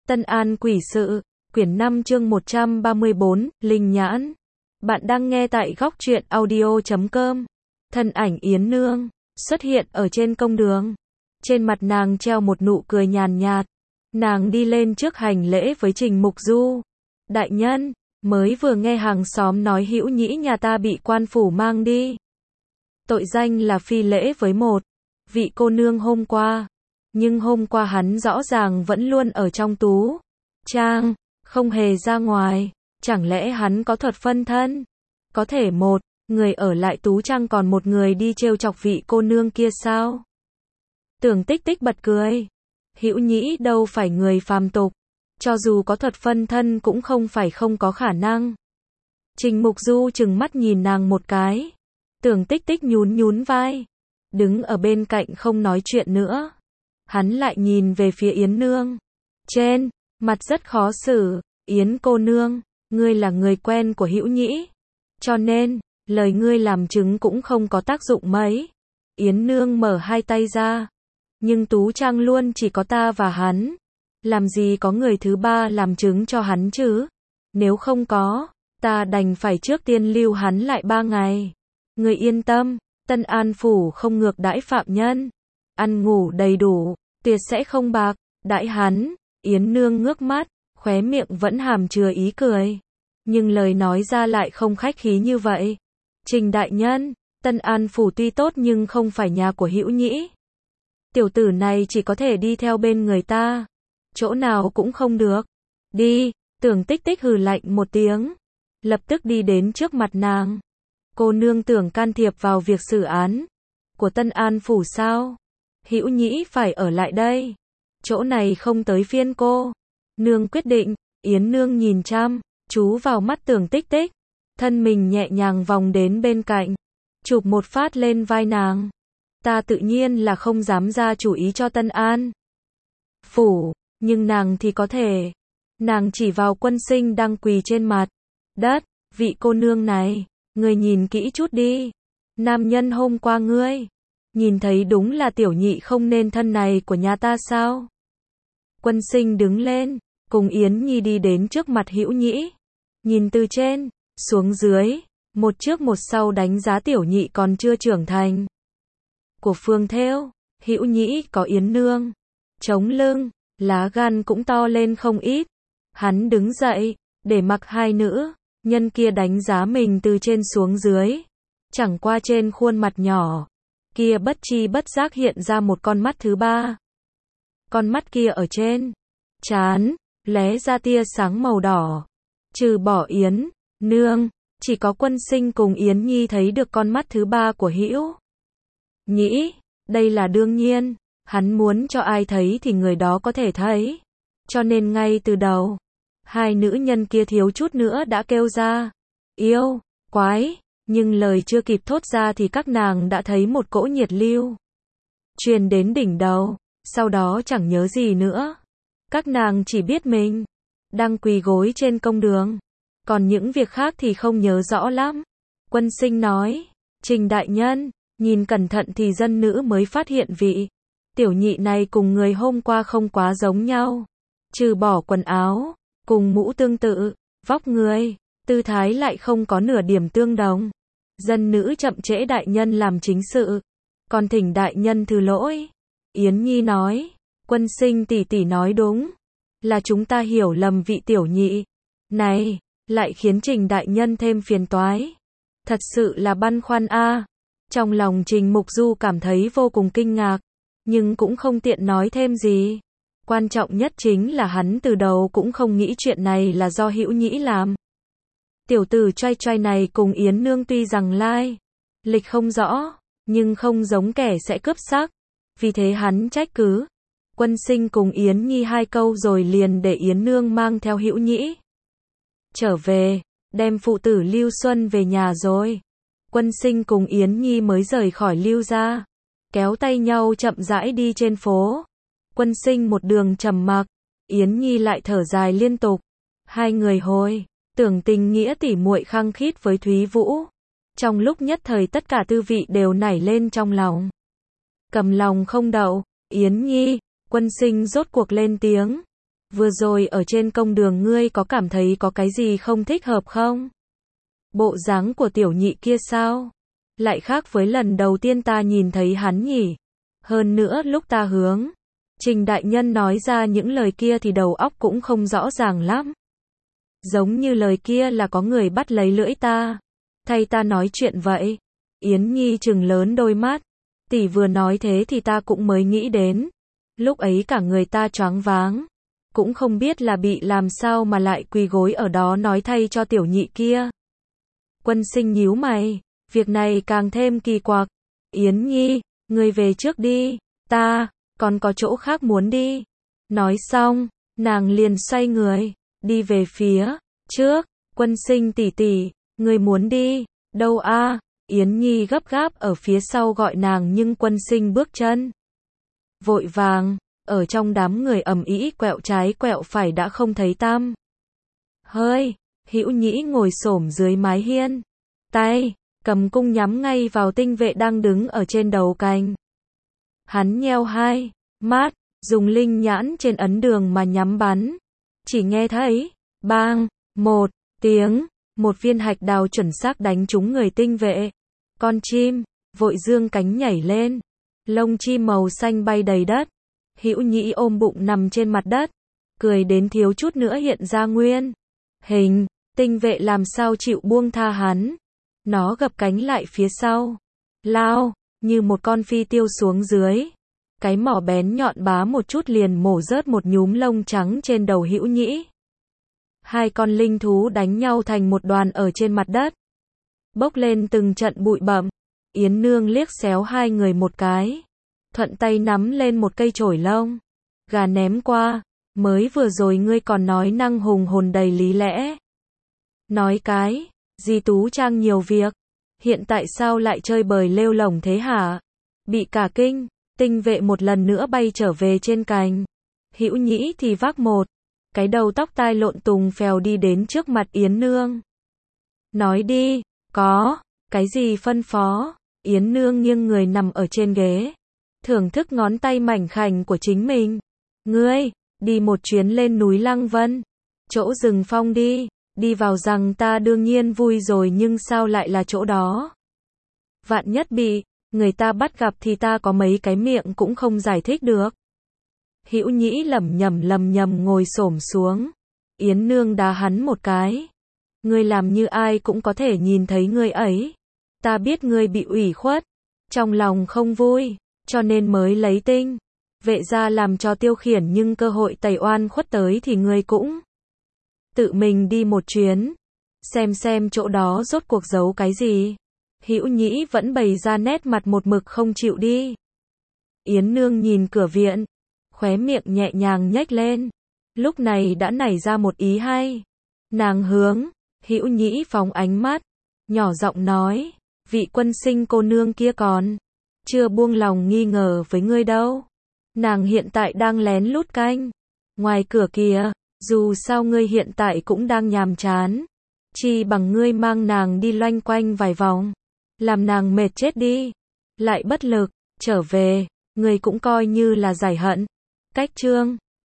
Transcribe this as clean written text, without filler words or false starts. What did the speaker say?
Tân An Quỷ Sự, quyển 5 chương 134, Linh Nhãn. Bạn đang nghe tại góc truyện audio.com. Thân ảnh Yến Nương xuất hiện ở trên công đường. Trên mặt nàng treo một nụ cười nhàn nhạt. Nàng đi lên trước hành lễ với Trình Mục Du. Đại nhân, mới vừa nghe hàng xóm nói Hữu Nhĩ nhà ta bị quan phủ mang đi. Tội danh là phi lễ với một vị cô nương hôm qua. Nhưng hôm qua hắn rõ ràng vẫn luôn ở trong tú trang, không hề ra ngoài. Chẳng lẽ hắn có thuật phân thân? Có thể một người ở lại tú trang còn một người đi trêu chọc vị cô nương kia sao? Tưởng Tích Tích bật cười. Hữu Nhĩ đâu phải người phàm tục, cho dù có thuật phân thân cũng không phải không có khả năng. Trình Mục Du trừng mắt nhìn nàng một cái. Tưởng Tích Tích nhún nhún vai, đứng ở bên cạnh không nói chuyện nữa. Hắn lại nhìn về phía Yến Nương. Trên mặt rất khó xử. Yến cô nương, ngươi là người quen của Hữu Nhĩ, cho nên lời ngươi làm chứng cũng không có tác dụng mấy. Yến Nương mở hai tay ra. Nhưng tú trang luôn chỉ có ta và hắn, làm gì có người thứ ba làm chứng cho hắn chứ? Nếu không có, ta đành phải trước tiên lưu hắn lại 3 ngày. Ngươi yên tâm, Tân An phủ không ngược đãi phạm nhân, ăn ngủ đầy đủ, tuyệt sẽ không bạc đãi hắn. Yến Nương ngước mắt, khóe miệng vẫn hàm chứa ý cười, nhưng lời nói ra lại không khách khí như vậy. Trình đại nhân, Tân An phủ tuy tốt nhưng không phải nhà của Hữu Nhĩ. Tiểu tử này chỉ có thể đi theo bên người ta, chỗ nào cũng không được. Đi. Tưởng Tích Tích hừ lạnh một tiếng, lập tức đi đến trước mặt nàng. Cô nương tưởng can thiệp vào việc xử án của Tân An phủ sao? Hữu Nhĩ phải ở lại đây, chỗ này không tới phiên cô. Nương quyết định. Yến Nương nhìn chăm chú vào mắt Tưởng Tích Tích, thân mình nhẹ nhàng vòng đến bên cạnh, chụp một phát lên vai nàng. Ta tự nhiên là không dám ra chủ ý cho Tân An phủ, nhưng nàng thì có thể. Nàng chỉ vào Quân Sinh đang quỳ trên mặt đất. Vị cô nương này, ngươi nhìn kỹ chút đi. Nam nhân hôm qua ngươi nhìn thấy đúng là tiểu nhị không nên thân này của nhà ta sao? Quân Sinh đứng lên, cùng Yến Nhi đi đến trước mặt Hữu Nhĩ, nhìn từ trên xuống dưới, một trước một sau đánh giá tiểu nhị còn chưa trưởng thành của Phương Thêu. Hữu Nhĩ có Yến Nương chống lưng, lá gan cũng to lên không ít. Hắn đứng dậy, để mặc hai nữ nhân kia đánh giá mình từ trên xuống dưới. Chẳng qua trên khuôn mặt nhỏ kia bất chi bất giác hiện ra một con mắt thứ ba. Con mắt kia ở trên trán lóe ra tia sáng màu đỏ. Trừ bỏ Yến Nương, chỉ có Quân Sinh cùng Yến Nhi thấy được con mắt thứ ba của Hữu Nhĩ. Đây là đương nhiên, hắn muốn cho ai thấy thì người đó có thể thấy. Cho nên ngay từ đầu, hai nữ nhân kia thiếu chút nữa đã kêu ra yêu quái, nhưng lời chưa kịp thốt ra thì các nàng đã thấy một cỗ nhiệt lưu truyền đến đỉnh đầu, sau đó chẳng nhớ gì nữa. Các nàng chỉ biết mình đang quỳ gối trên công đường, còn những việc khác thì không nhớ rõ lắm. Quân Sinh nói, Trình đại nhân, nhìn cẩn thận thì dân nữ mới phát hiện vị tiểu nhị này cùng người hôm qua không quá giống nhau. Trừ bỏ quần áo cùng mũ tương tự, vóc người, tư thái lại không có nửa điểm tương đồng. Dân nữ chậm trễ đại nhân làm chính sự, còn thỉnh đại nhân thứ lỗi. Yến Nhi nói, Quân Sinh tỷ tỷ nói đúng, là chúng ta hiểu lầm vị tiểu nhị này, lại khiến Trình đại nhân thêm phiền toái. Thật sự là băn khoăn a. Trong lòng Trình Mục Du cảm thấy vô cùng kinh ngạc, nhưng cũng không tiện nói thêm gì. Quan trọng nhất chính là hắn từ đầu cũng không nghĩ chuyện này là do Hữu Nhĩ làm. Tiểu tử trai trai này cùng Yến Nương tuy rằng lai lịch không rõ, nhưng không giống kẻ sẽ cướp sắc, vì thế hắn trách cứ Quân Sinh cùng Yến Nhi 2 câu rồi liền để Yến Nương mang theo Hữu Nhĩ trở về, đem phụ tử Lưu Xuân về nhà rồi. Quân Sinh cùng Yến Nhi mới rời khỏi Lưu gia, kéo tay nhau chậm rãi đi trên phố. Quân Sinh một đường trầm mặc, Yến Nhi lại thở dài liên tục. Hai người hồi tưởng tình nghĩa tỉ muội khăng khít với Thúy Vũ. Trong lúc nhất thời tất cả tư vị đều nảy lên trong lòng. Cầm lòng không đậu. Yến Nhi, Quân Sinh rốt cuộc lên tiếng. Vừa rồi ở trên công đường ngươi có cảm thấy có cái gì không thích hợp không? Bộ dáng của tiểu nhị kia sao? Lại khác với lần đầu tiên ta nhìn thấy hắn nhỉ? Hơn nữa lúc ta hướng Trình đại nhân nói ra những lời kia thì đầu óc cũng không rõ ràng lắm. Giống như lời kia là có người bắt lấy lưỡi ta, thay ta nói chuyện vậy. Yến Nhi trừng lớn đôi mắt. Tỷ vừa nói thế thì ta cũng mới nghĩ đến. Lúc ấy cả người ta choáng váng. Cũng không biết là bị làm sao mà lại quỳ gối ở đó nói thay cho tiểu nhị kia. Quân Sinh nhíu mày. Việc này càng thêm kỳ quặc. Yến Nhi, ngươi về trước đi. Ta còn có chỗ khác muốn đi. Nói xong, nàng liền xoay người, đi về phía trước. Quân Sinh tỷ tỷ, ngươi muốn đi đâu a? Yến Nhi gấp gáp ở phía sau gọi nàng nhưng Quân Sinh bước chân vội vàng, ở trong đám người ầm ĩ quẹo trái quẹo phải đã không thấy tăm hơi. Hữu Nhĩ ngồi xổm dưới mái hiên, tay cầm cung nhắm ngay vào tinh vệ đang đứng ở trên đầu cành. Hắn nheo hai mắt, dùng linh nhãn trên ấn đường mà nhắm bắn. Chỉ nghe thấy bang một tiếng, một viên hạch đào chuẩn xác đánh trúng người tinh vệ. Con chim vội dương cánh nhảy lên, lông chim màu xanh bay đầy đất. Hữu Nhĩ ôm bụng nằm trên mặt đất, cười đến thiếu chút nữa hiện ra nguyên hình. Tinh vệ làm sao chịu buông tha hắn. Nó gập cánh lại phía sau, lao như một con phi tiêu xuống dưới. Cái mỏ bén nhọn bá một chút liền mổ rớt một nhúm lông trắng trên đầu Hữu Nhĩ. Hai con linh thú đánh nhau thành một đoàn ở trên mặt đất, bốc lên từng trận bụi bặm. Yến Nương liếc xéo hai người một cái, thuận tay nắm lên một cây chổi lông gà ném qua. Mới vừa rồi ngươi còn nói năng hùng hồn đầy lý lẽ. Nói cái gì Tú Trang nhiều việc, hiện tại sao lại chơi bời lêu lổng thế hả? Bị cả kinh, tinh vệ một lần nữa bay trở về trên cành. Hữu Nhĩ thì vác một cái đầu tóc tai lộn tùng phèo đi đến trước mặt Yến Nương. Nói đi, có cái gì phân phó? Yến Nương nghiêng người nằm ở trên ghế, thưởng thức ngón tay mảnh khảnh của chính mình. Ngươi, đi một chuyến lên núi Lăng Vân, chỗ rừng phong đi. Đi vào rằng ta đương nhiên vui rồi nhưng sao lại là chỗ đó? Vạn nhất bị người ta bắt gặp thì ta có mấy cái miệng cũng không giải thích được. Hữu Nhĩ lẩm nhẩm ngồi xổm xuống. Yến Nương đá hắn một cái. Ngươi làm như ai cũng có thể nhìn thấy ngươi ấy. Ta biết ngươi bị ủy khuất, trong lòng không vui, cho nên mới lấy tinh vệ ra làm cho tiêu khiển, nhưng cơ hội tẩy oan khuất tới thì ngươi cũng tự mình đi một chuyến, xem chỗ đó rốt cuộc giấu cái gì. Hữu Nhĩ vẫn bày ra nét mặt một mực không chịu đi. Yến Nương nhìn cửa viện, khóe miệng nhẹ nhàng nhếch lên. Lúc này đã nảy ra một ý hay. Nàng hướng Hữu Nhĩ phóng ánh mắt, nhỏ giọng nói, vị Quân Sinh cô nương kia còn chưa buông lòng nghi ngờ với ngươi đâu. Nàng hiện tại đang lén lút canh ngoài cửa kìa. Dù sao ngươi hiện tại cũng đang nhàm chán, chi bằng ngươi mang nàng đi loanh quanh vài vòng, làm nàng mệt chết đi, lại bất lực trở về, ngươi cũng coi như là giải hận. Cách chương